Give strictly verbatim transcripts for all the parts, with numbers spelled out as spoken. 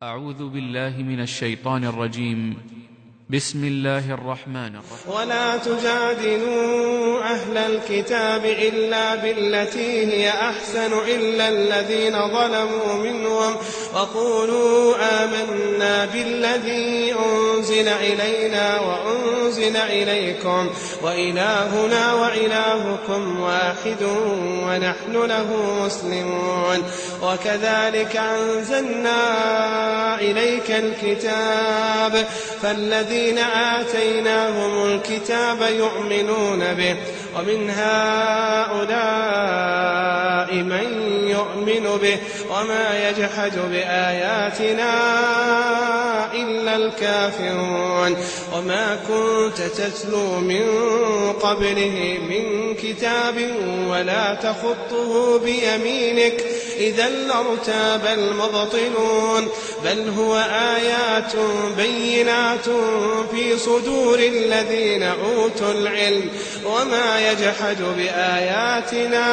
أعوذ بالله من الشيطان الرجيم. بسم الله الرحمن الرحيم. ولا تجادلوا أهل الكتاب إلا بالتي هي أحسن إلا الذين ظلموا منهم وقولوا آمنا بالذي أنزل إلينا وأنزل إليكم وإلهنا وإلهكم واحد ونحن له مسلمون. وكذلك أنزلنا إليك الكتاب فالذين آتيناهم الكتاب يؤمنون به ومن هؤلاء من يؤمن به وما يجحد بآياتنا إلا الكافرون. وما كنت تتلو من قبله من كتاب ولا تخطه بيمينك إذا لارتاب المبطلون بل هو آيات بينات في صدور الذين أوتوا العلم وما يجحد بآياتنا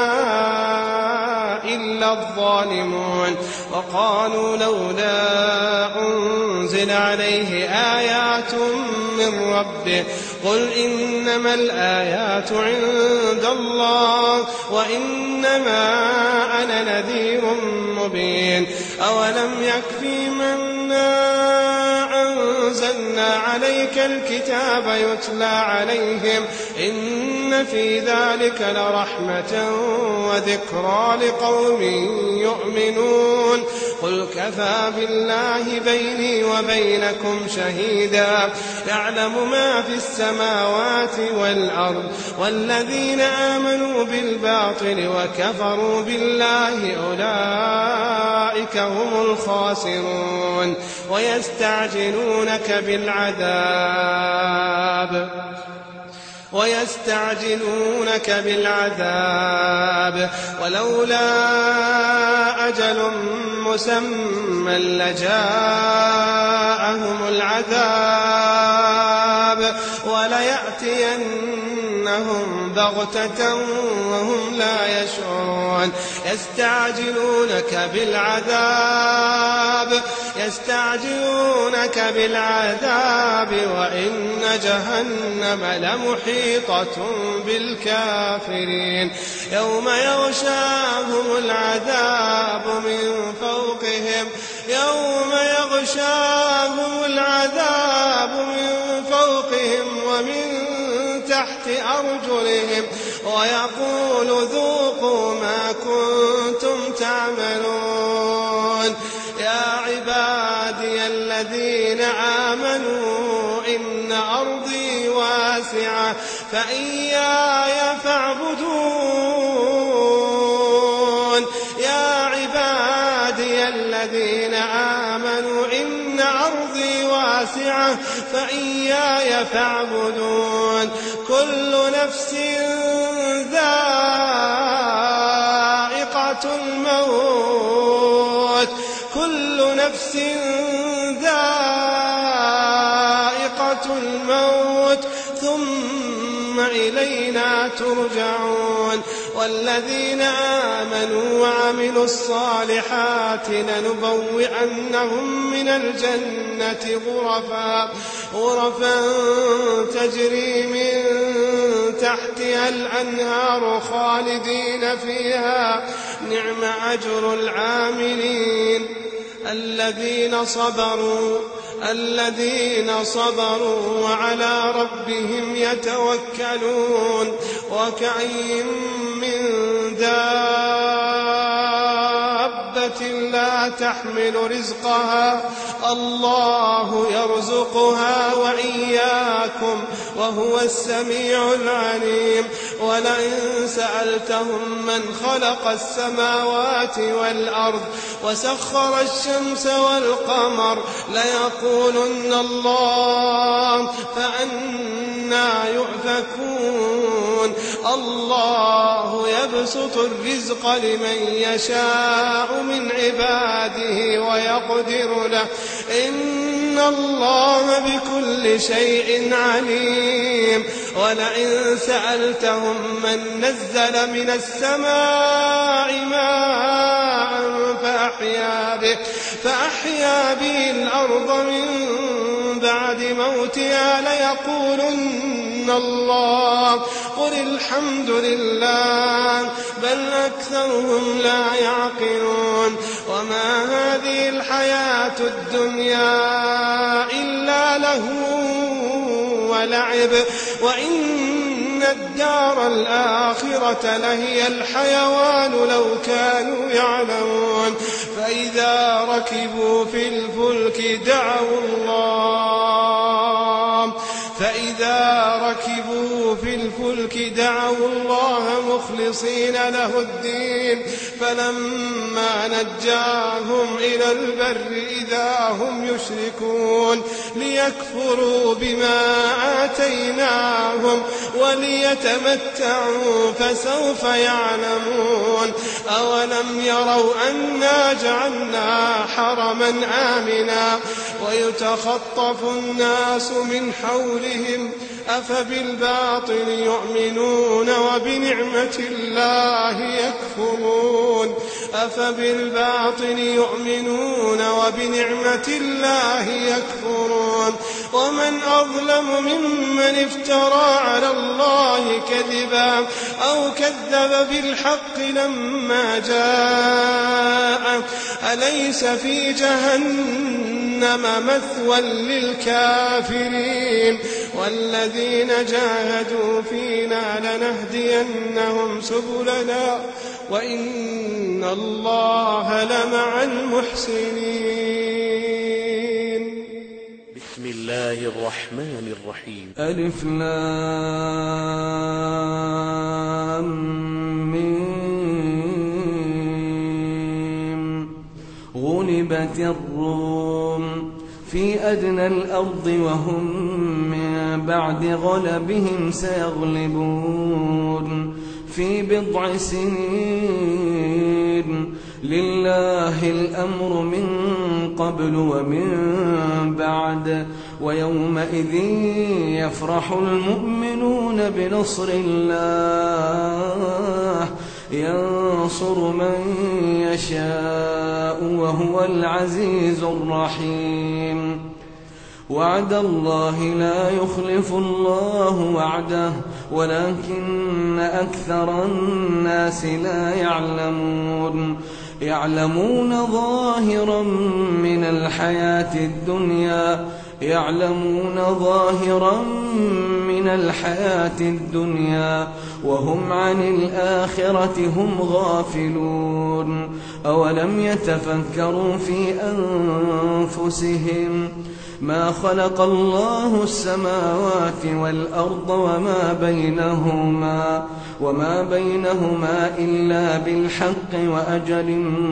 إلا الظالمون. وقالوا لولا أنزل عليه آيات من ربه قل إنما الآيات عند الله وإنما أنا نذير مبين. أولم يكفي منا أنزلنا عليك الكتاب يتلى عليهم إن في ذلك لرحمة وذكرى لقوم يؤمنون. قل كفى بالله بيني وبينكم شهيدا يعلم ما في السماوات والأرض والذين آمنوا بالباطل وكفروا بالله أولئك هم الخاسرون. ويستعجلونك بالعذاب ويستعجلونك بالعذاب ولولا أجل مسمى لجاءهم العذاب وليأتينهم بغتة وهم لا يشعرون. يستعجلونك بالعذاب يستعجلونك بالعذاب وإن جهنم لمحيطة بالكافرين يوم يغشاهم العذاب من فوقهم يوم يغشاهم العذاب من فوقهم ومن تحت أرجلهم ويقول ذوقوا ما كنتم تعملون. يا عبادي الذين آمنوا إن أرضي واسعة فإياي فاعبدون. يا عبادي الذين آمنوا إن أرضي واسعة فإياي فاعبدون. كل نفس ذائقة الموت كل نفس ذائقة الموت ثم إلينا ترجعون. والذين آمنوا وعملوا الصالحات لنبوئنهم من الجنة غرفا غرفا تجري من تحتها الأنهار خالدين فيها نعم أجر العاملين. الذين صبروا الذين صبروا وعلى ربهم يتوكلون. وكأين من دابة لا تحمل رزقها الله يرزقها وإياكم وهو السميع العليم. ولئن سألتهم من خلق السماوات والأرض وسخر الشمس والقمر ليقولن الله فأنى يؤفكون. الله يبسط الرزق لمن يشاء من عباده ويقدر له إن إن الله بكل شيء عليم. ولئن سألتهم من نزل من السماء ماء فأحيا به, فأحيا به الأرض من بعد موتها ليقولن الله قل الحمد لله بل أكثرهم لا يعقلون. وما هذه الحياة الدنيا إلا لهو ولعب وإن الدار الآخرة لهي الحيوان لو كانوا يعلمون. فإذا ركبوا في الفلك دعوا الله فإذا ركبوا في الفلك دعوا الله مخلصين له الدين فلما نجاهم إلى البر إذا هم يشركون ليكفروا بما آتيناهم وليتمتعوا فسوف يعلمون. أولم يروا أنا جعلنا حرما آمنا ويتخطف الناس من حولهم أفبالباطل يؤمنون وبنعمة الله يكفرون أفبالباطل يؤمنون وبنعمة الله يكفرون. ومن أظلم ممن افترى على الله كذبا أو كذب بالحق لما جاء أليس في جهنم مثوى للكافرين. والذين جاهدوا فينا لنهدينهم سبلنا وإن الله لمع المحسنين. بسم الله الرحمن الرحيم. ألف لام ميم. غلبت الروم في أدنى الأرض وهم من بعد غلبهم سيغلبون في بضع سنين. لله الأمر من قبل ومن بعد ويومئذ يفرح المؤمنون بنصر الله ينصر من يشاء وهو العزيز الرحيم. وعد الله لا يخلف الله وعده ولكن أكثر الناس لا يعلمون. يعلمون ظاهرا من الحياة الدنيا يعلمون ظاهرا من الحياة الدنيا وهم عن الآخرة هم غافلون. أولم يتفكروا في أنفسهم ما خلق الله السماوات والأرض وما بينهما وما بينهما إلا بالحق وأجل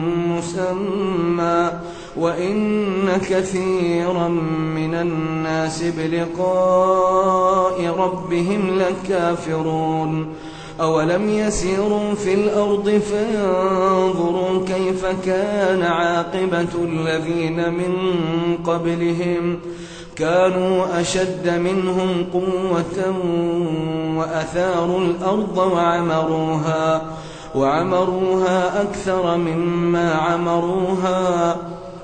مسمى وإن كثيرا من الناس بلقاء ربهم لكافرون. أولم يسيروا في الأرض فينظروا كيف كان عاقبة الذين من قبلهم كانوا أشد منهم قوة وأثاروا الأرض وعمروها وعمروها أكثر مما عمروها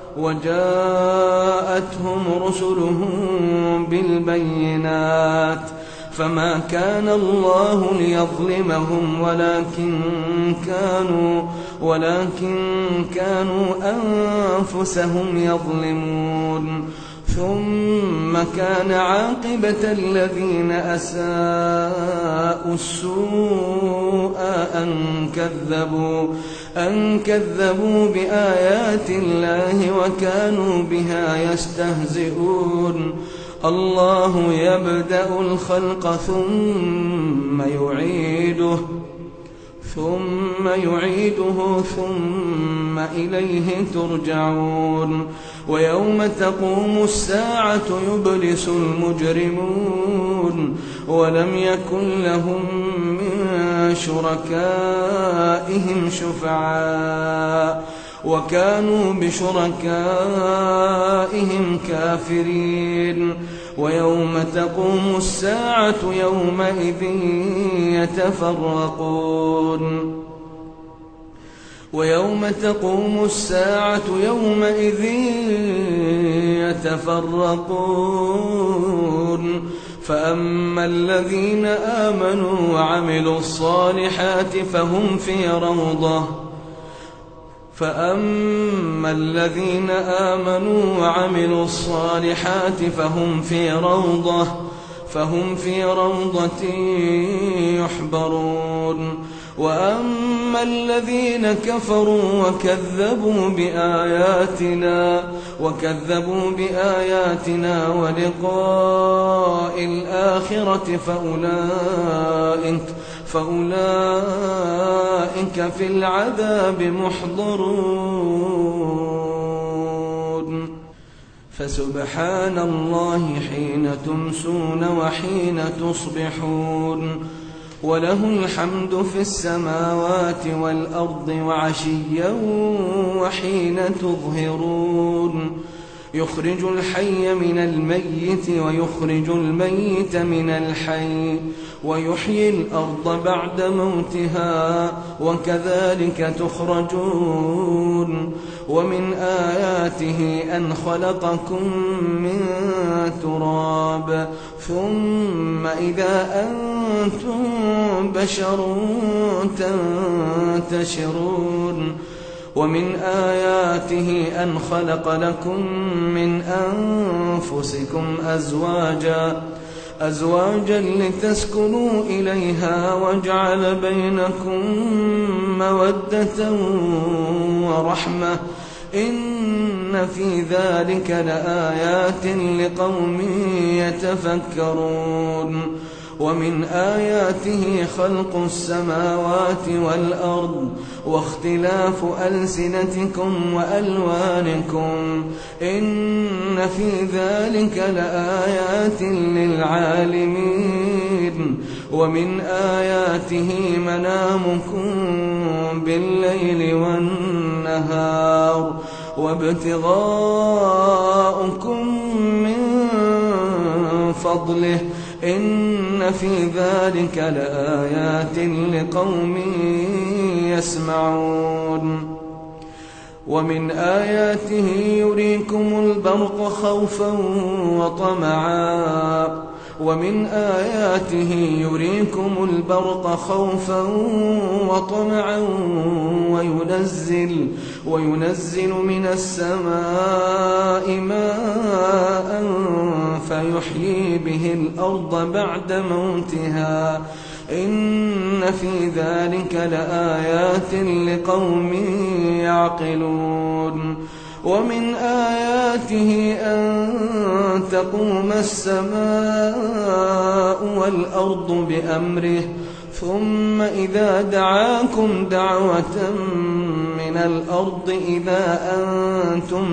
وجاءتهم رسلهم بالبينات فما كان الله ليظلمهم ولكن كانوا ولكن كانوا أنفسهم يظلمون. ثم كان عاقبة الذين أساءوا السوء أن كذبوا أن كذبوا بآيات الله وكانوا بها يستهزئون. الله يبدأ الخلق ثم يعيده ثم يعيده ثم إليه ترجعون. ويوم تقوم الساعة يبلس المجرمون ولم يكن لهم من شركائهم شفعاء وكانوا بشركائهم كافرين ويوم تقوم الساعة يومئذ يتفرقون ويوم تقوم الساعة يومئذ يتفرقون فأما الذين آمنوا وعملوا الصالحات فهم في روضة فأما الذين آمنوا وعملوا الصالحات فهم في روضة فهم في روضة يحبرون وأما الذين كفروا وكذبوا بآياتنا وكذبوا بآياتنا ولقاء الآخرة فأولئك فأولئك في العذاب محضرون فسبحان الله حين تمسون وحين تصبحون وله الحمد في السماوات والأرض وعشيا وحين تظهرون يخرج الحي من الميت ويخرج الميت من الحي ويحيي الأرض بعد موتها وكذلك تخرجون ومن آياته أن خلقكم من تراب ثم إذا أنتم بشر تنتشرون ومن آياته أن خلق لكم من أنفسكم أزواجا أزواجا لتسكنوا إليها وجعل بينكم مودة ورحمة إن في ذلك لآيات لقوم يتفكرون ومن آياته خلق السماوات والأرض واختلاف ألسنتكم وألوانكم إن في ذلك لآيات للعالمين ومن آياته منامكم بالليل والنهار وابتغاؤكم من فضله إن في ذلك لآيات لقوم يسمعون ومن آياته يريكم البرق خوفا وطمعا ومن آياته يريكم البرق خوفا وطمعا وينزل وينزل من السماء ماء فيحيي به الأرض بعد موتها إن في ذلك لآيات لقوم يعقلون ومن آياته أن تقوم السماء والأرض بأمره ثم إذا دعاكم دعوة من الأرض إذا أنتم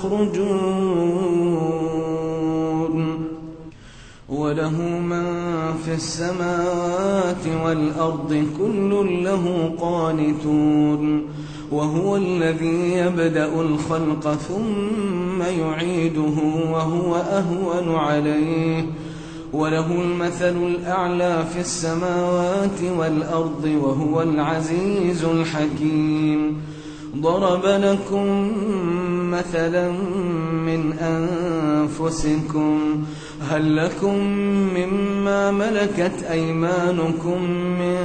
تخرجون وله من في السماوات والأرض كل له قانتون وهو الذي يبدأ الخلق ثم يعيده وهو أهون عليه وله المثل الأعلى في السماوات والأرض وهو العزيز الحكيم ضرب لكم مثلا من أنفسكم هل لكم مما ملكت أيمانكم من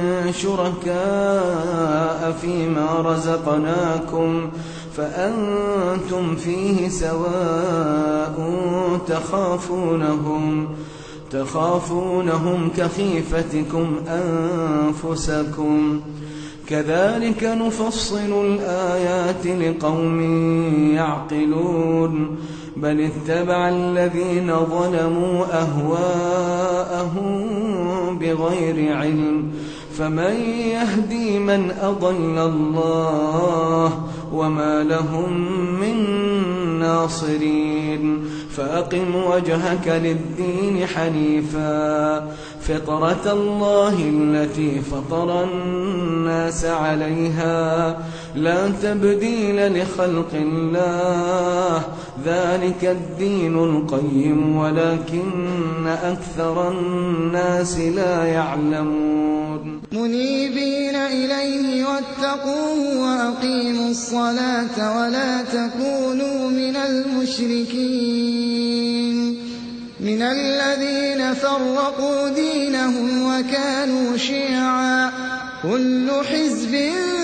شركاء فيما رزقناكم فأنتم فيه سواء تخافونهم تخافونهم كخيفتكم أنفسكم كذلك نفصل الآيات لقوم يعقلون بل اتبع الذين ظلموا أهواءهم بغير علم فمن يهدي من أضل الله وما لهم من ناصرين فأقم وجهك للدين حنيفا فطرة الله التي فطر الناس عليها لا تبديل لخلق الله ذلك الدين القيم ولكن أكثر الناس لا يعلمون منيبين إليه واتقوه وأقيموا الصلاة ولا تكونوا من المشركين من الذين فرقوا دينهم وكانوا شيعا كل حزب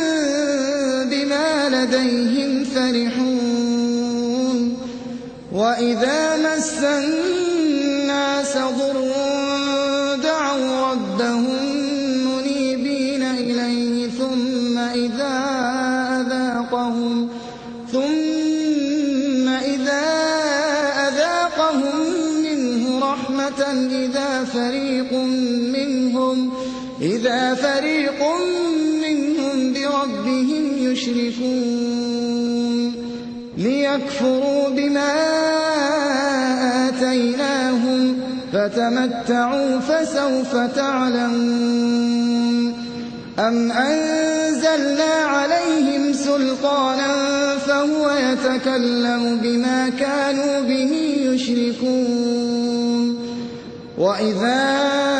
بما لديهم فرحون وإذا مس الناس ضر دعوا ربهم منيبين إليه ثم إذا أذاقهم ثم إذا أذاقهم منه رحمة إذا فريق منهم إذا فريق منهم بربهم يشركون ليكفروا بما آتيناهم فتمتعوا فسوف تعلمون أم أنزلنا عليهم سلطانا فهو يتكلم بما كانوا به يشركون وإذا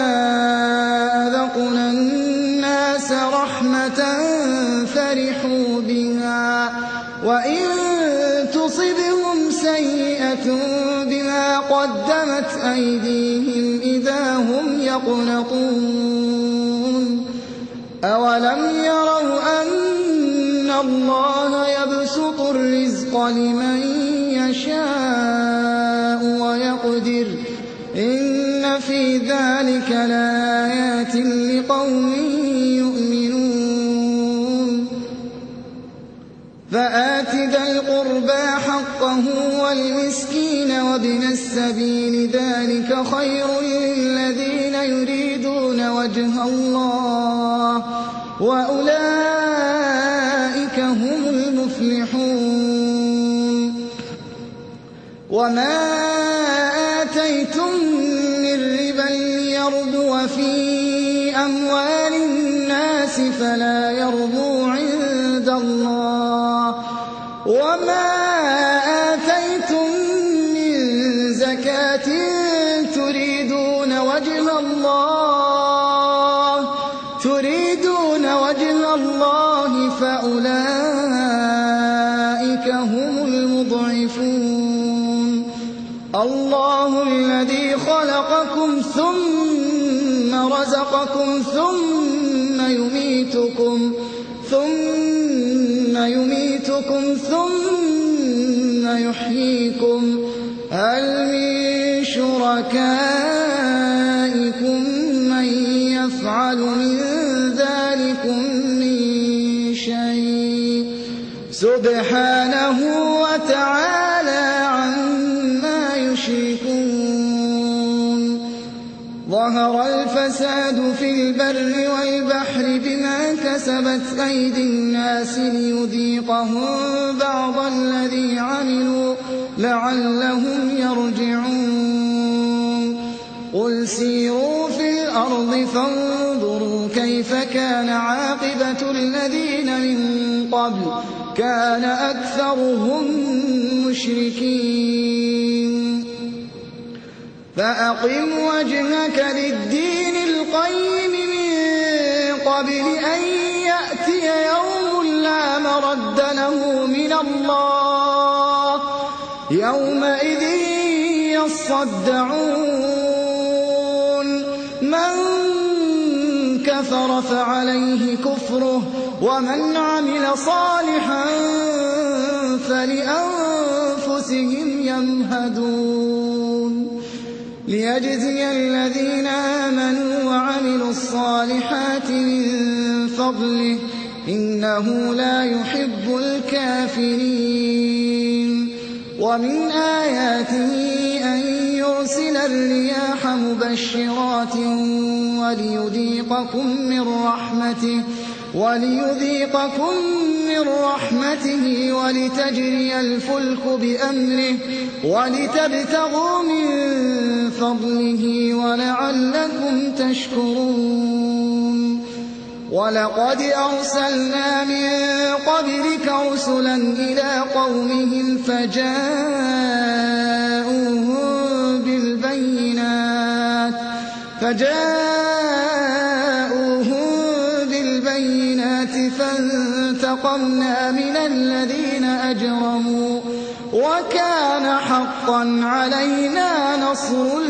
أذقنا الناس رحمة فرحوا بها وإن تصبهم سيئة بما قدمت أيديهم إذا هم يقنطون أولم يروا أن الله يبسط الرزق لمن يشاء ويقدر إن في ذلك لآيات لقوم يؤمنون فآت ذا القربى حقه والمسكين وابن السبيل ذلك خير للذين يريدون وجه الله وأولئك هم المفلحون وما آتيتم من ربا ليربو في أموال الناس فلا يربو عند الله وما آتيتم من زكاة تريدون وجه الله تريدون وجه الله فأولئك هم المضعفون الله الذي خلقكم ثم رزقكم ثم يميتكم ثم يميتكم ثم يحييكم هل من شركائكم من يفعل من ذلكم من شيء سبحانه وتعالى عما يشركون ظهر الفساد في البر والبحر بما كسبت أيدي الناس ليذيقهم بعض الذي عملوا لعلهم يرجعون قل سيروا في الأرض فانظروا كيف كان عاقبة الذين من قبل كان أكثرهم مشركين فأقم وجهك للدين القيم من قبل أن يأتي يوم لا مرد له من الله يومئذ يصدعون من كفر فعليه كفره ومن عمل صالحا فلأنفسهم يمهدون ليجزي الذين آمنوا وعملوا الصالحات من فضله إنه لا يحب الكافرين ومن آياته أن يرسل الرياح مبشرات وليذيقكم من رحمته وليذيقكم من رحمته ولتجري الفلك بأمره ولتبتغوا من فضله ولعلكم تشكرون ولقد أرسلنا من قبلك رسلا إلى قومهم فجاءوهم بالبينات فجاءوهم بالبينات فانتقمنا من الذين أجرموا وكان حقا علينا نصر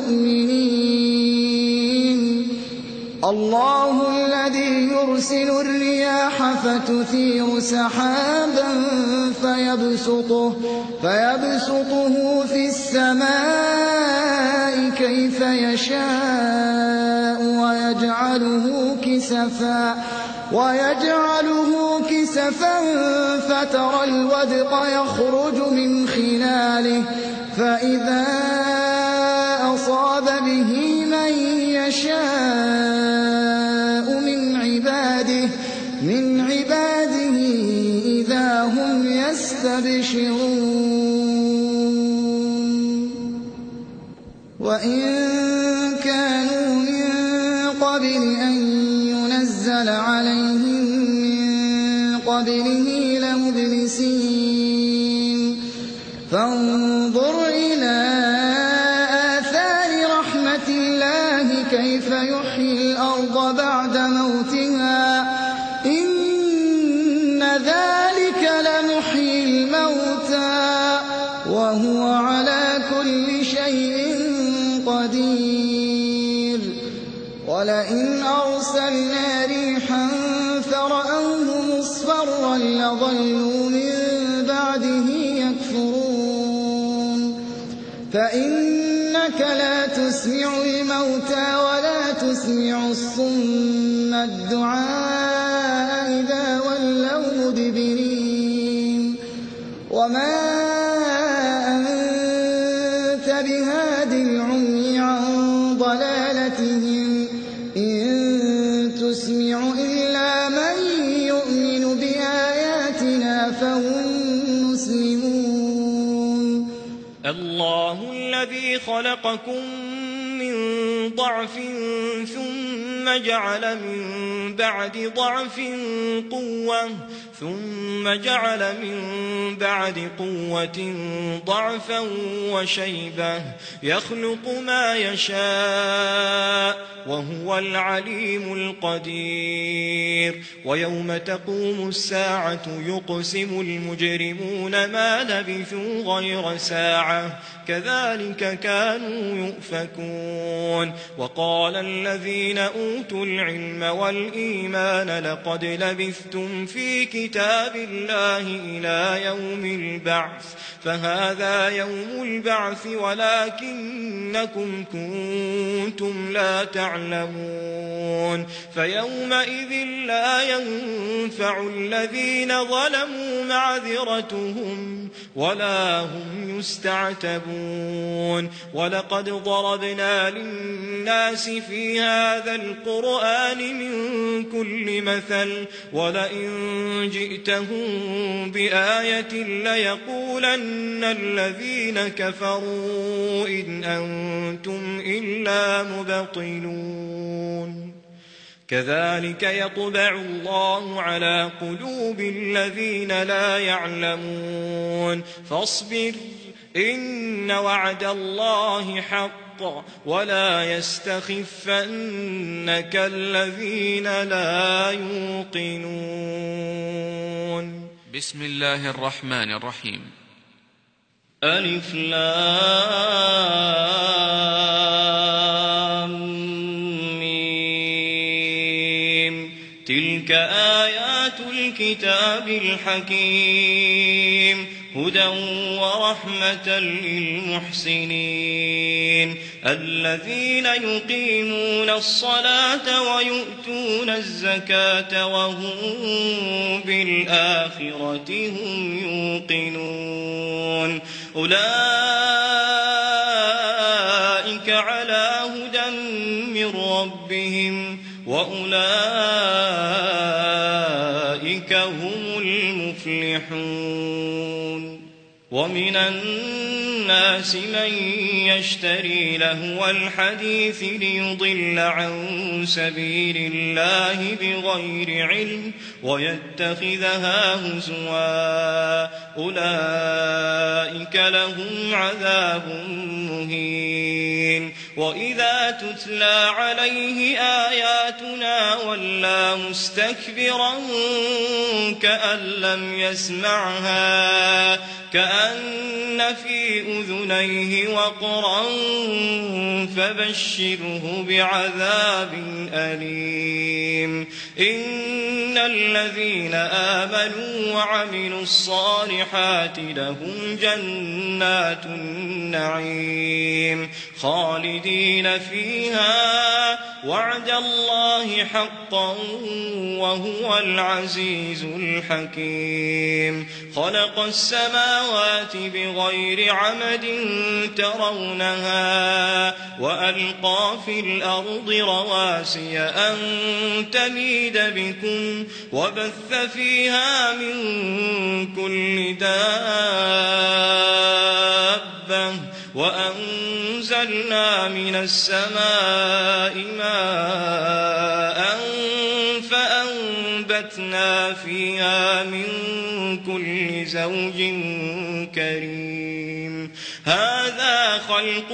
المؤمنين الله الذي يرسل الرياح فتثير سحابا فيبسطه, فيبسطه في السماء كيف يشاء ويجعله كسفا ويجعله كسفا فترى الودق يخرج من خلاله فإذا أصاب به من يشاء من عباده من عباده إذا هم يستبشرون وإن كانوا من قبل أن ينزل عليهم من قبله لمبلسين فانظر إلى آثار رحمة الله كيف يحيي الأرض بعد موتها إن ذلك لمحيي الموتى وهو على كل شيء قدير ولئن أرسلنا ريحا فرأوه مصفرا لظلوا من بعده يكفرون فإنك لا تسمع الموتى ولا تسمع الصم الدعاء إذا ولوا مدبرين وما أنت بهاد العمي عن ضلالتهم إن تسمع إلا من يؤمن بآياتنا فهم مسلمون الله الذي خلقكم من ضعف ثم جعل من بعد ضعف قوة ثم جعل من بعد قوة ضعفا وشيبة يخلق ما يشاء وهو العليم القدير ويوم تقوم الساعة يقسم المجرمون ما لبثوا غير ساعة كذلك كانوا يؤفكون وقال الذين أوتوا العلم والإيمان لقد لبثتم في كتاب الله إلى يوم البعث فهذا يوم البعث ولكنكم كنتم لا تعلمون فيومئذ لا ينفع الذين ظلموا معذرتهم ولا هم يستعتبون ولقد ضربنا للناس في هذا القرآن من كل مثل ولئن جئتهم بآية ليقولن الذين كفروا إن أنتم إلا مبطلون كذلك يطبع الله على قلوب الذين لا يعلمون فاصبر إن وعد الله حق ولا يستخفنك الذين لا يوقنون بسم الله الرحمن الرحيم ألف لام ميم تلك آيات الكتاب الحكيم هدى ورحمة للمحسنين الذين يقيمون الصلاة ويؤتون الزكاة وهم بالآخرة هم يوقنون أولئك على هدى من ربهم وأولئك أولئك هم المفلحون. ومن الناس من يشتري لهو الحديث ليضل عن سبيل الله بغير علم ويتخذها هزوا أولئك لهم عذاب مهين. وإذا تتلى عليه آياتنا ولى مستكبرا كأن لم يسمعها كأن في أذنيه وقرا فبشره بعذاب أليم. إن الذين آمنوا وعملوا الصالحات لهم جنات النعيم خالدين فيها وعد الله حقا وهو العزيز الحكيم. خلق السماوات بغير عمد ترونها وألقى في الأرض رواسي أن تميد بكم وبث فيها من كل دابة وأنزلنا من السماء ماء فأنبتنا فيها من كل زوج كريم. هذا خلق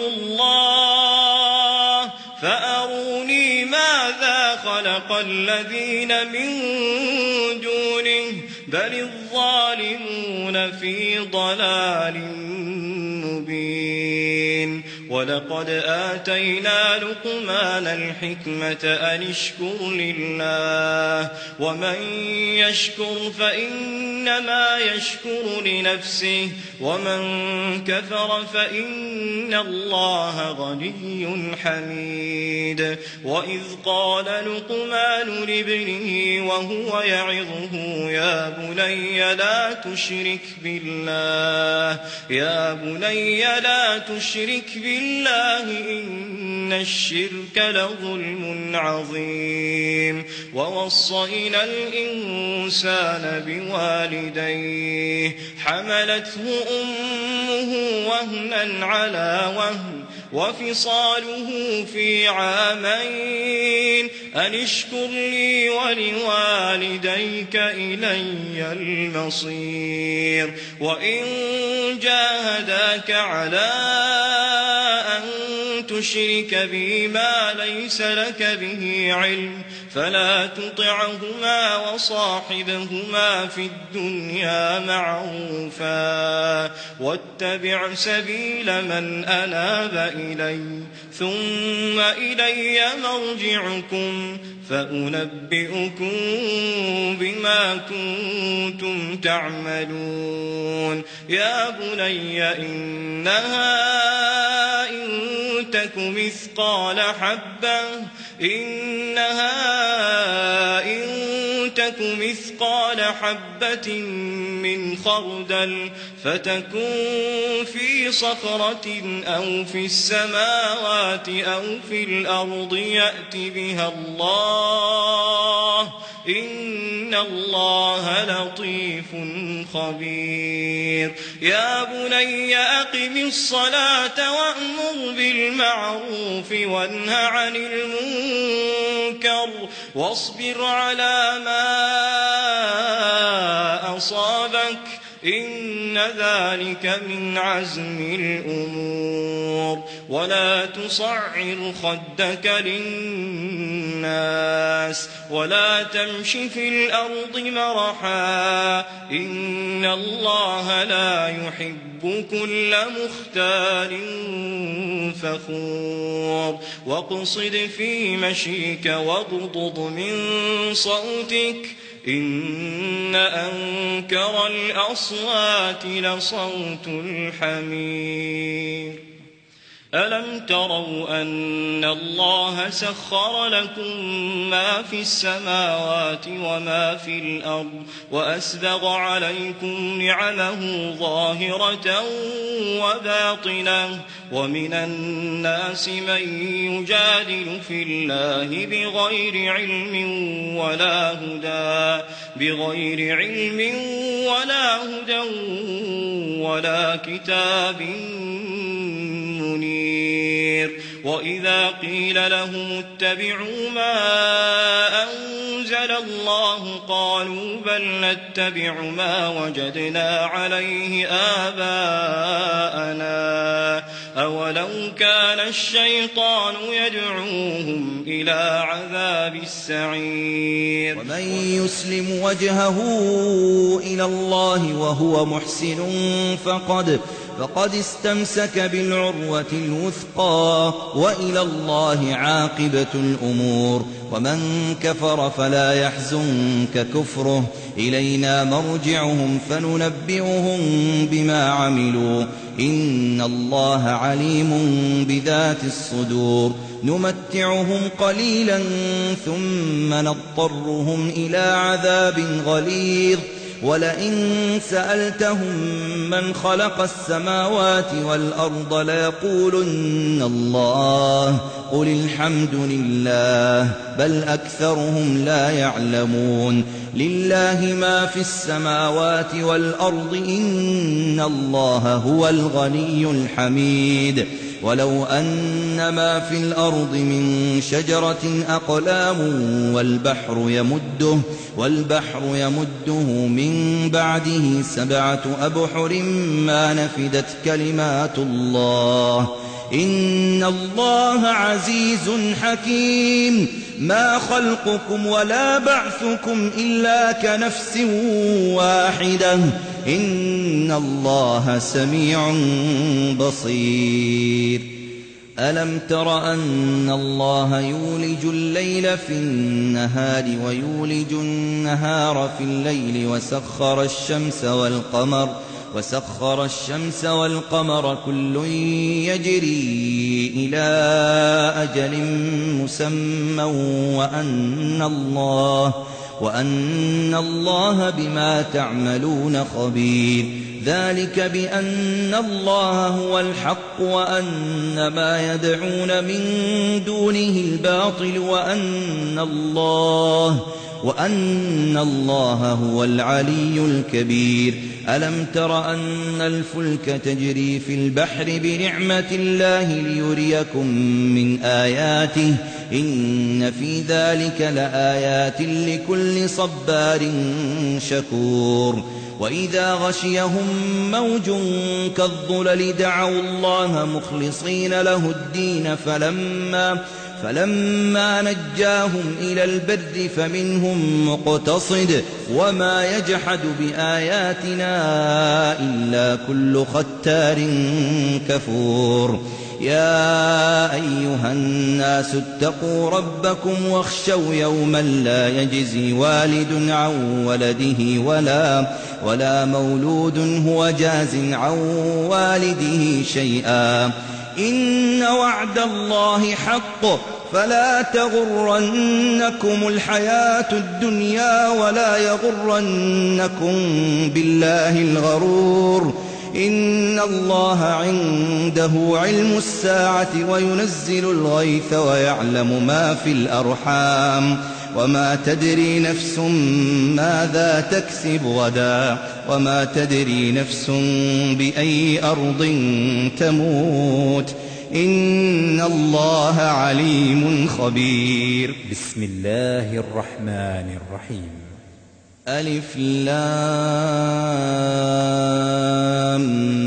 الله فأروني ماذا خلق الذين من دونه بل الظالمون في ضلال مبين. ولقد آتينا لقمان الحكمة أن اشكر لله ومن يشكر فإنما يشكر لنفسه ومن كفر فإن الله غني حميد. وإذ قال لقمان لابنه وهو يعظه يا بني لا تشرك بالله يا بني لا تشرك بالله إن الشرك لظلم عظيم. ووصينا الإنسان بوالديه حملته أمه وهنا على وهن وفصاله في عامين أن اشكر لي ولوالديك إلي المصير. وإن جاهداك على أن تشرك بي ما ليس لك به علم فلا تطعهما وصاحبهما في الدنيا معروفا واتبع سبيل من أناب إلي ثم إلي مرجعكم فأنبئكم بما كنتم تعملون. يا بني إنها إن تك مثقال حبة إنها إن تك مثقال حبة من خردل فتكون في صخرة أو في السماوات أو في الأرض يأت بها الله إن الله لطيف خبير. يا بني أقم الصلاة وأمر بالمعروف وانه عن المنكر واصبر على ما أصابك إن ذلك من عزم الأمور. ولا تصعر خدك للناس ولا تمش في الأرض مرحا إن الله لا يحب كل مختال فخور. واقصد في مشيك واغضض من صوتك إن أنكر الأصوات لصوت الحمير. ألم تروا أن الله سخر لكم ما في السماوات وما في الأرض وأسبغ عليكم نعمه ظاهرة وباطنة ومن الناس من يجادل في الله بغير علم ولا هدى بغير علم ولا هدى ولا كتاب منير وإذا قيل لهم اتبعوا ما أنزل الله قالوا بل نتبع ما وجدنا عليه آباءنا أولو كان الشيطان يدعوهم إلى عذاب السعير ومن يسلم وجهه إلى الله وهو محسن فقد فقد استمسك بالعروة الوثقى وإلى الله عاقبة الأمور ومن كفر فلا يحزنك كفره إلينا مرجعهم فننبئهم بما عملوا إن الله عليم بذات الصدور نمتعهم قليلا ثم نضطرهم إلى عذاب غليظ ولئن سألتهم من خلق السماوات والأرض ليقولن الله قل الحمد لله بل أكثرهم لا يعلمون لله ما في السماوات والأرض إن الله هو الغني الحميد ولو أن ما في الأرض من شجرة أقلام والبحر يمده والبحر يمده من بعده سبعة أبحر ما نفدت كلمات الله إن الله عزيز حكيم ما خلقكم ولا بعثكم إلا كنفس واحدة إن الله سميع بصير ألم تر أن الله يولج الليل في النهار ويولج النهار في الليل وسخر الشمس والقمر وسخر الشمس والقمر كل يجري إلى أجل مسمى وأن الله وأن الله بما تعملون خبير ذلك بأن الله هو الحق وأن ما يدعون من دونه الباطل وأن الله وأن الله هو العلي الكبير ألم تر أن الفلك تجري في البحر بنعمة الله ليريكم من آياته إن في ذلك لآيات لكل صبار شكور وإذا غشيهم موج كالظلل دعوا الله مخلصين له الدين فلما فلما نجاهم إلى البر فمنهم مقتصد وما يجحد بآياتنا إلا كل ختار كفور يا أيها الناس اتقوا ربكم واخشوا يوما لا يجزي والد عن ولده ولا ولا مولود هو جاز عن والده شيئا إن وعد الله حق فلا تغرنكم الحياة الدنيا ولا يغرنكم بالله الغرور إن الله عنده علم الساعة وينزل الغيث ويعلم ما في الأرحام وما تدري نفس ماذا تكسب غدا وما تدري نفس بأي أرض تموت إن الله عليم خبير بسم الله الرحمن الرحيم ألف لام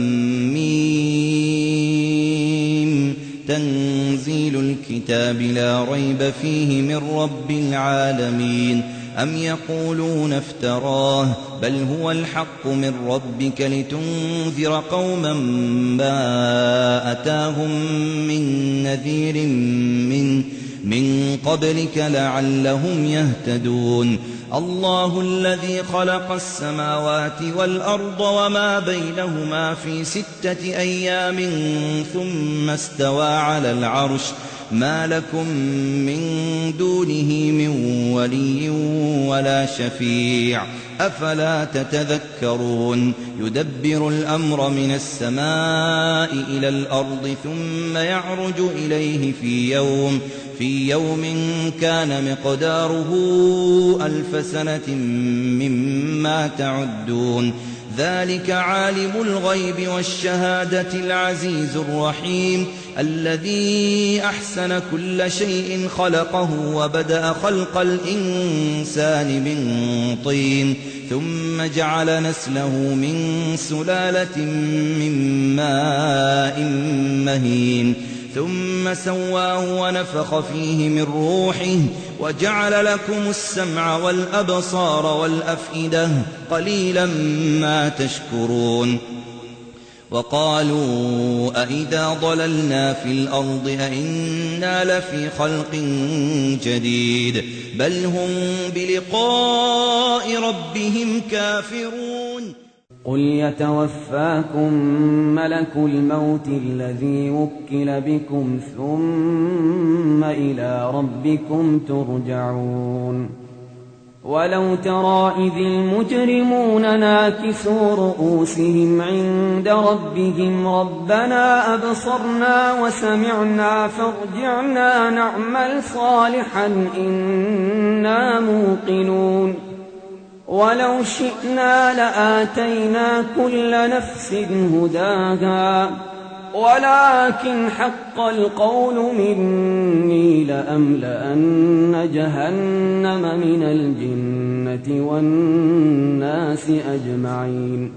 ميم تنزيل الكتاب لا ريب فيه من رب العالمين أم يقولون افتراه بل هو الحق من ربك لتنذر قوما ما أتاهم من نذير من من قبلك لعلهم يهتدون الله الذي خلق السماوات والأرض وما بينهما في ستة أيام ثم استوى على العرش ما لكم من دونه من ولي ولا شفيع أفلا تتذكرون يدبر الأمر من السماء إلى الأرض ثم يعرج إليه في يوم في يوم كان مقداره ألف سنة مما تعدون ذلك عالم الغيب والشهادة العزيز الرحيم الذي أحسن كل شيء خلقه وبدأ خلق الإنسان من طين ثم جعل نسله من سلالة من ماء مهين ثم سواه ونفخ فيه من روحه وجعل لكم السمع والأبصار والأفئدة قليلا ما تشكرون وقالوا أئذا ضللنا في الأرض أئنا لفي خلق جديد بل هم بلقاء ربهم كافرون قل يتوفاكم ملك الموت الذي وكل بكم ثم إلى ربكم ترجعون ولو ترى إذ المجرمون ناكسوا رؤوسهم عند ربهم ربنا أبصرنا وسمعنا فارجعنا نعمل صالحا إنا موقنون ولو شئنا لآتينا كل نفس هداها ولكن حق القول مني لأملأن جهنم من الجنة والناس أجمعين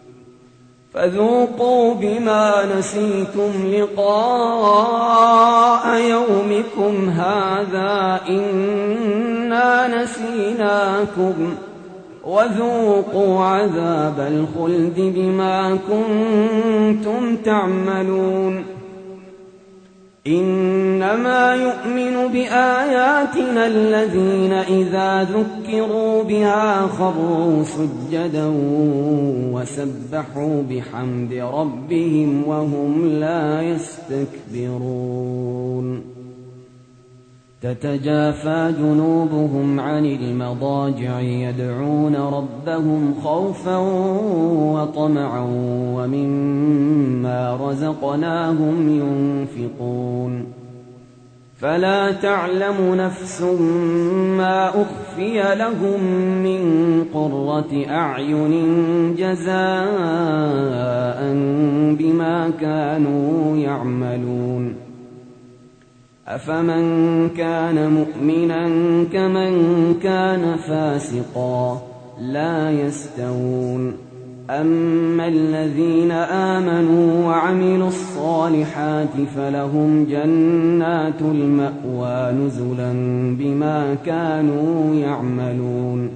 فذوقوا بما نسيتم لقاء يومكم هذا إنا نسيناكم وذوقوا عذاب الخلد بما كنتم تعملون إنما يؤمن بآياتنا الذين إذا ذكروا بها خروا سجدا وسبحوا بحمد ربهم وهم لا يستكبرون تتجافى جنوبهم عن المضاجع يدعون ربهم خوفا وطمعا ومما رزقناهم ينفقون فلا تعلم نفس ما أخفي لهم من قرة أعين جزاء بما كانوا يعملون أفمن كان مؤمنا كمن كان فاسقا لا يستوون أما الذين آمنوا وعملوا الصالحات فلهم جنات المأوى نزلا بما كانوا يعملون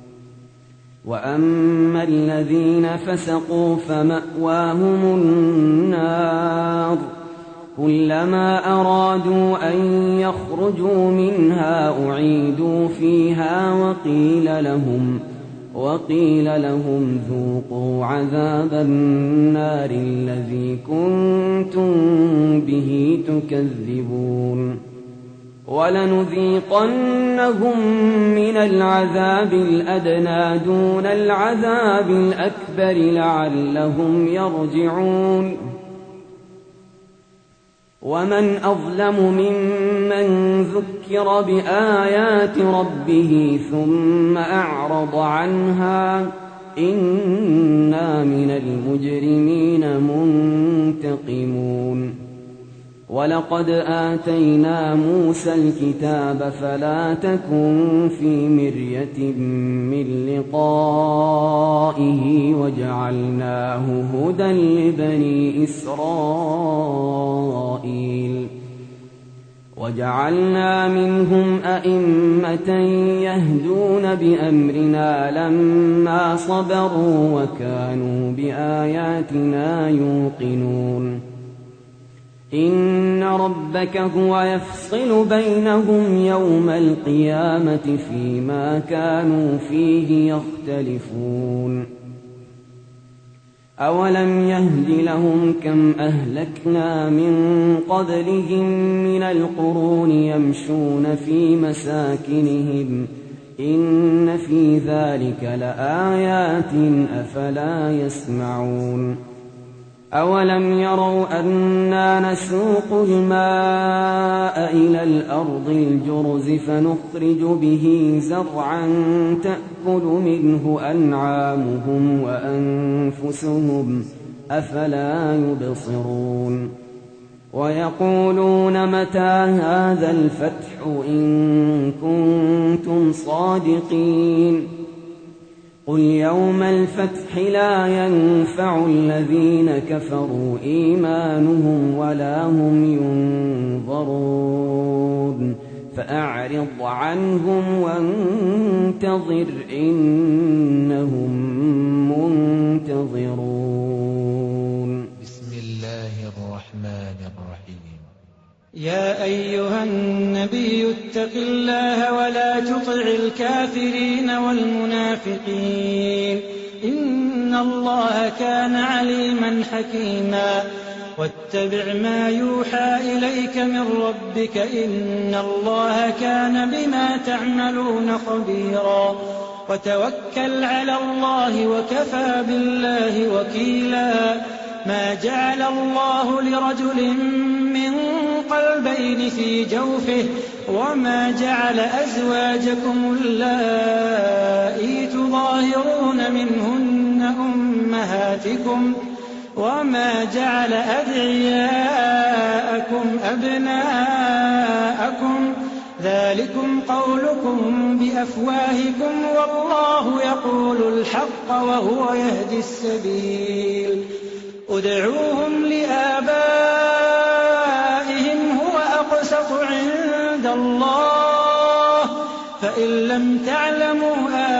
وأما الذين فسقوا فمأواهم النار كلما أرادوا أن يخرجوا منها أعيدوا فيها وقيل لهم وقيل لهم ذوقوا عذاب النار الذي كنتم به تكذبون ولنذيقنهم من العذاب الأدنى دون العذاب الأكبر لعلهم يرجعون ومن أظلم ممن ذكر بآيات ربه ثم أعرض عنها إنا من المجرمين منتقمون ولقد آتينا موسى الكتاب فلا تكن في مرية من لقائه وجعلناه هدى لبني إسرائيل وجعلنا منهم أئمة يهدون بأمرنا لما صبروا وكانوا بآياتنا يوقنون إن ربك هو يفصل بينهم يوم القيامة فيما كانوا فيه يختلفون أولم يهد لهم كم أهلكنا من قبلهم من القرون يمشون في مساكنهم إن في ذلك لآيات أفلا يسمعون أولم يروا أنا نسوق الماء إلى الأرض الجرز فنخرج به زرعا تأكل منه أنعامهم وأنفسهم أفلا يبصرون ويقولون متى هذا الفتح إن كنتم صادقين قل يوم الفتح لا ينفع الذين كفروا إيمانهم ولا هم ينظرون فأعرض عنهم وانتظر إنهم منتظرون. بسم الله الرحمن الرحيم. يا أيها النبي اتق الله ولا تطع الكافرين والمنافقين إن الله كان عليما حكيما واتبع ما يوحى إليك من ربك إن الله كان بما تعملون خبيرا وتوكل على الله وكفى بالله وكيلا ما جعل الله لرجل من قلبين في جوفه وما جعل أزواجكم اللائي تظاهرون منهن أمهاتكم وما جعل أدعياءكم أبناءكم ذلكم قولكم بأفواهكم والله يقول الحق وهو يهدي السبيل ادعوهم لآبائهم هو أقسط عند الله فإن لم تعلموا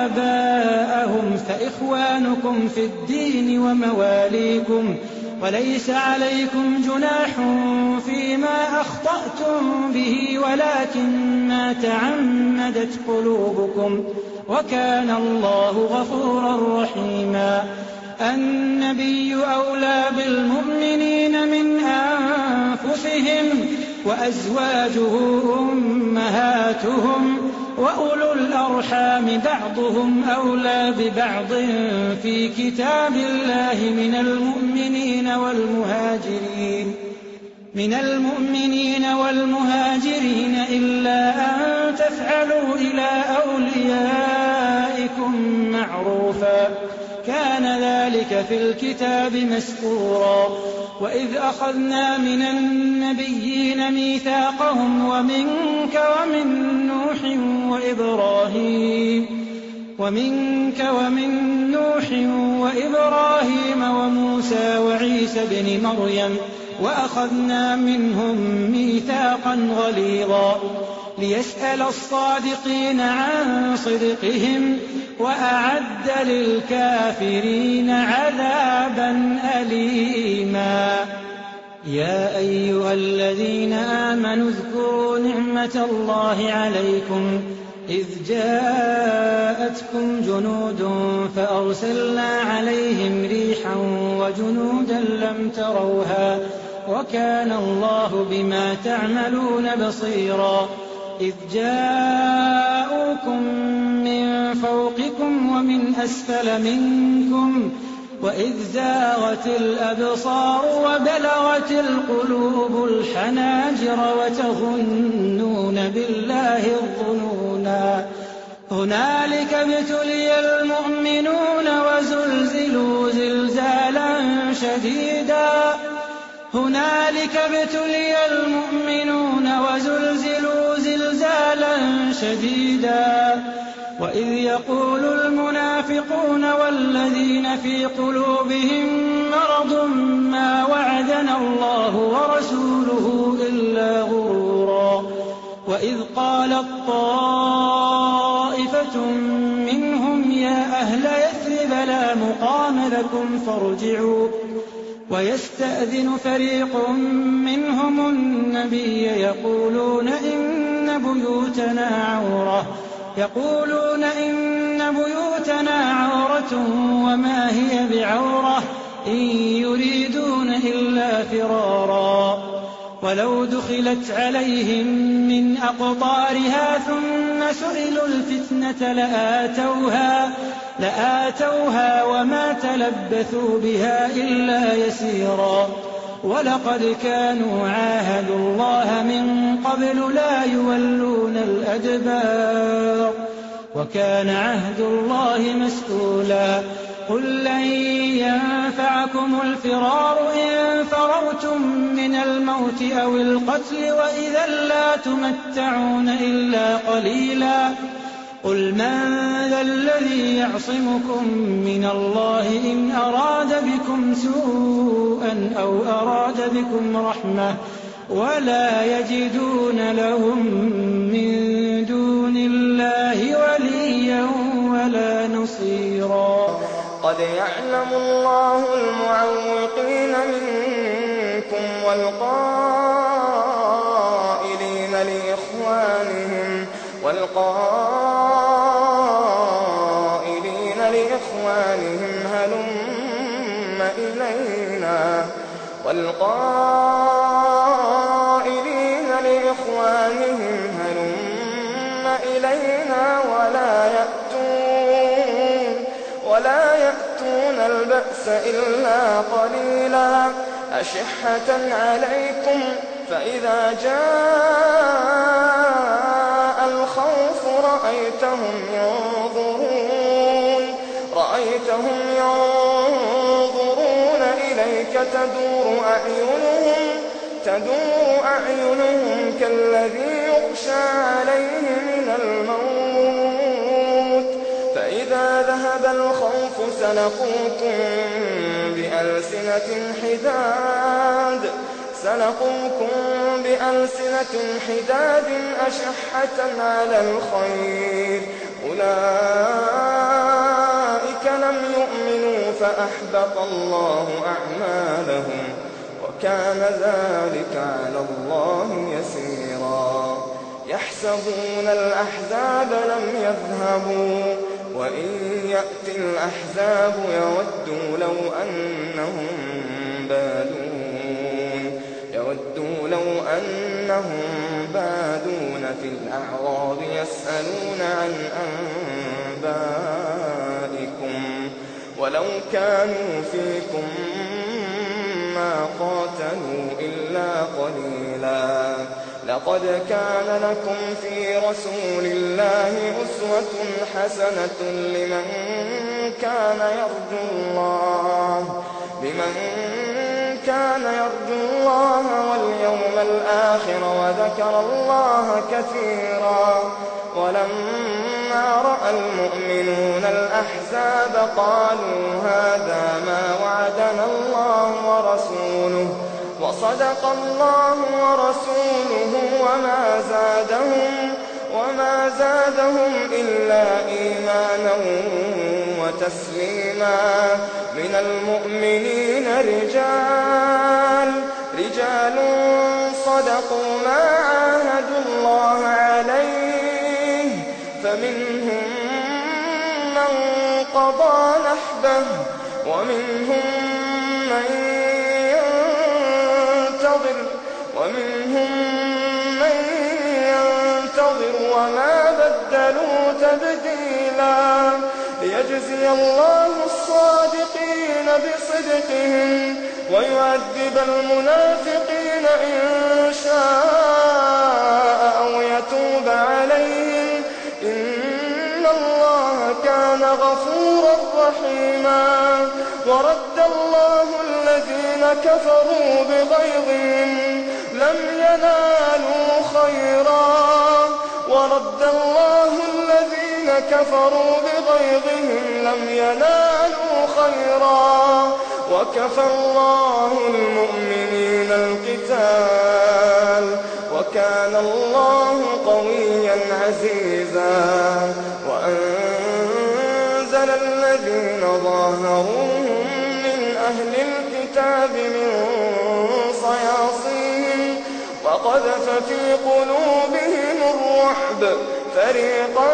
آباءهم فإخوانكم في الدين ومواليكم وليس عليكم جناح فيما أخطأتم به ولكن ما تعمدت قلوبكم وكان الله غفورا رحيما النبي أولى بالمؤمنين من أنفسهم وأزواجه أمهاتهم وأولو الأرحام بعضهم أولى ببعض في كتاب الله من المؤمنين والمهاجرين من المؤمنين والمهاجرين إلا أن تفعلوا إلى أوليائكم معروفا كان ذلك في الكتاب مسطورا وإذ أخذنا من النبيين ميثاقهم ومنك ومن نوح وإبراهيم ومنك ومن نوح وإبراهيم وموسى وعيسى بن مريم وأخذنا منهم ميثاقا غليظا ليسأل الصادقين عن صدقهم وأعد للكافرين عذابا أليما يا أيها الذين آمنوا اذكروا نعمة الله عليكم إذ جاءتكم جنود فأرسلنا عليهم ريحا وجنودا لم تروها وكان الله بما تعملون بصيرا إذ جاءوكم من فوقكم ومن أسفل منكم وإذ زاغت الأبصار وبلغت القلوب الحناجر وتظنون بالله الظنونا هنالك ابتلي المؤمنون وزلزلوا زلزالا شديدا هنالك ابتلي المؤمنون وزلزلوا زلزالا شديدا وإذ يقول المنافقون والذين في قلوبهم مرض ما وعدنا الله ورسوله إلا غرورا وإذ قالت طائفة منهم يا أهل يثرب لا مقام لكم فارجعوا ويستأذن فريق منهم النبي يقولون إن بيوتنا عورة يقولون إن بيوتنا عورة وما هي بعورة إن يريدون إلا فرارا ولو دخلت عليهم من أقطارها ثم سئلوا الفتنة لآتوها, لآتوها وما تلبثوا بها إلا يسيرا ولقد كانوا عاهدوا الله من قبل لا يولون الأدبار وكان عهد الله مسؤولا قل لن ينفعكم الفرار إن فررتم من الموت أو القتل وإذا لا تمتعون إلا قليلا قل من ذا الذي يعصمكم من الله إن أراد بكم سوءا أو أراد بكم رحمة ولا يجدون لهم من دون الله وليا ولا نصيرا قد يعلم الله المعوقين منكم والقائلين لإخوانهم والقائلين لإخوانهم هلم إلينا والقائلين لإخوانهم هلم إلينا ولا يأتون ولا يأتون البأس إلا قليلا أشحة عليكم فإذا جاء الخوف رأيتهم ينظرون رأيتهم ينظرون إليك تدور أعينهم تدور أعينهم كالذي يغشى عليه من الموت فإذا ذهب الخوف سلقوكم بألسنة حداد سلقوكم بألسنة حداد أشحة على الخير أولئك لم يؤمنوا فأحبط الله أعمالهم وكان ذلك على الله يسيرا يحسبون الأحزاب لم يذهبوا وإن يأتي الأحزاب يودوا لو أنهم بادون يودوا لو أنهم بادون في الأعراب يسألون عن أنبائكم ولو كانوا فيكم ما قاتلوا إلا قليلا لقد كان لكم في رسول الله أسوة حسنة لمن كان يرجو الله لمن كان يرجو الله واليوم الآخر وذكر الله كثيرا ولما رأى المؤمنون الأحزاب قالوا هذا ما وعدنا الله ورسوله وصدق الله ورسوله وما زادهم وما زادهم إلا إيمانا وتسليما من المؤمنين رجال رجال صدقوا ما عاهدوا الله عليه فمنهم من قضى نحبه ومنهم من ينتظر ومنهم من ينتظر وما بدلوا تبديلا ليجزي الله الصادقين بصدقهم ويعذب المنافقين إن شاء أو يتوب عليهم إن الله كان غفورا رحيما ورد الله الذين كفروا بغيظهم لم ينالوا خيرا ورد الله الذين كفروا بغيظهم لم ينالوا خيرا وكفى الله المؤمنين القتال وكان الله قويا عزيزا وأنزل الذين ظاهروهم من أهل الكتاب الأعناب من صياصيهم وقذف في قلوبهم الرعب فريقا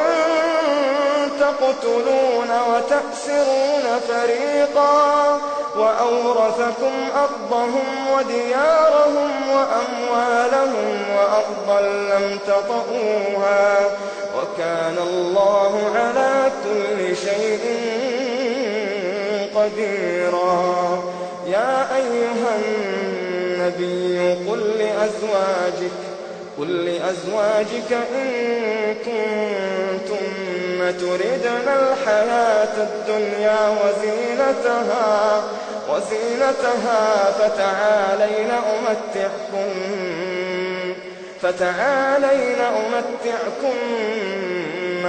تقتلون وتأسرون فريقا وأورثكم أرضهم وديارهم وأموالهم وأرضا لم تطئوها وكان الله على كل شيء قديرا. يا أيها النبي قل لأزواجك قل لأزواجك إن كنتن تردن الحياة الدنيا وزينتها وزينتها فتعالين أمتعكن فتعالين أمتعكن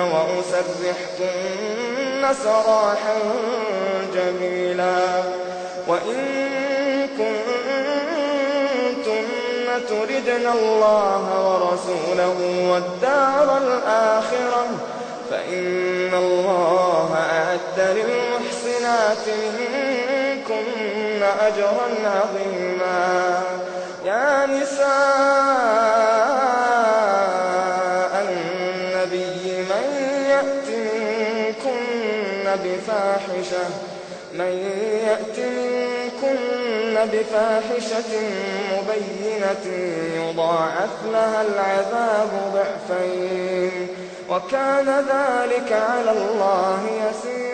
وأسرحكن سراحا جميلا. وإن كنتن تردن الله ورسوله والدار الآخرة فإن الله أعد للمحسنات منكن أجرا عظيما. يا نساء النبي من يأت منكن بفاحشة من يأت منكن بفاحشة مبينة يضاعف لها العذاب ضعفين وكان ذلك على الله يسيرا.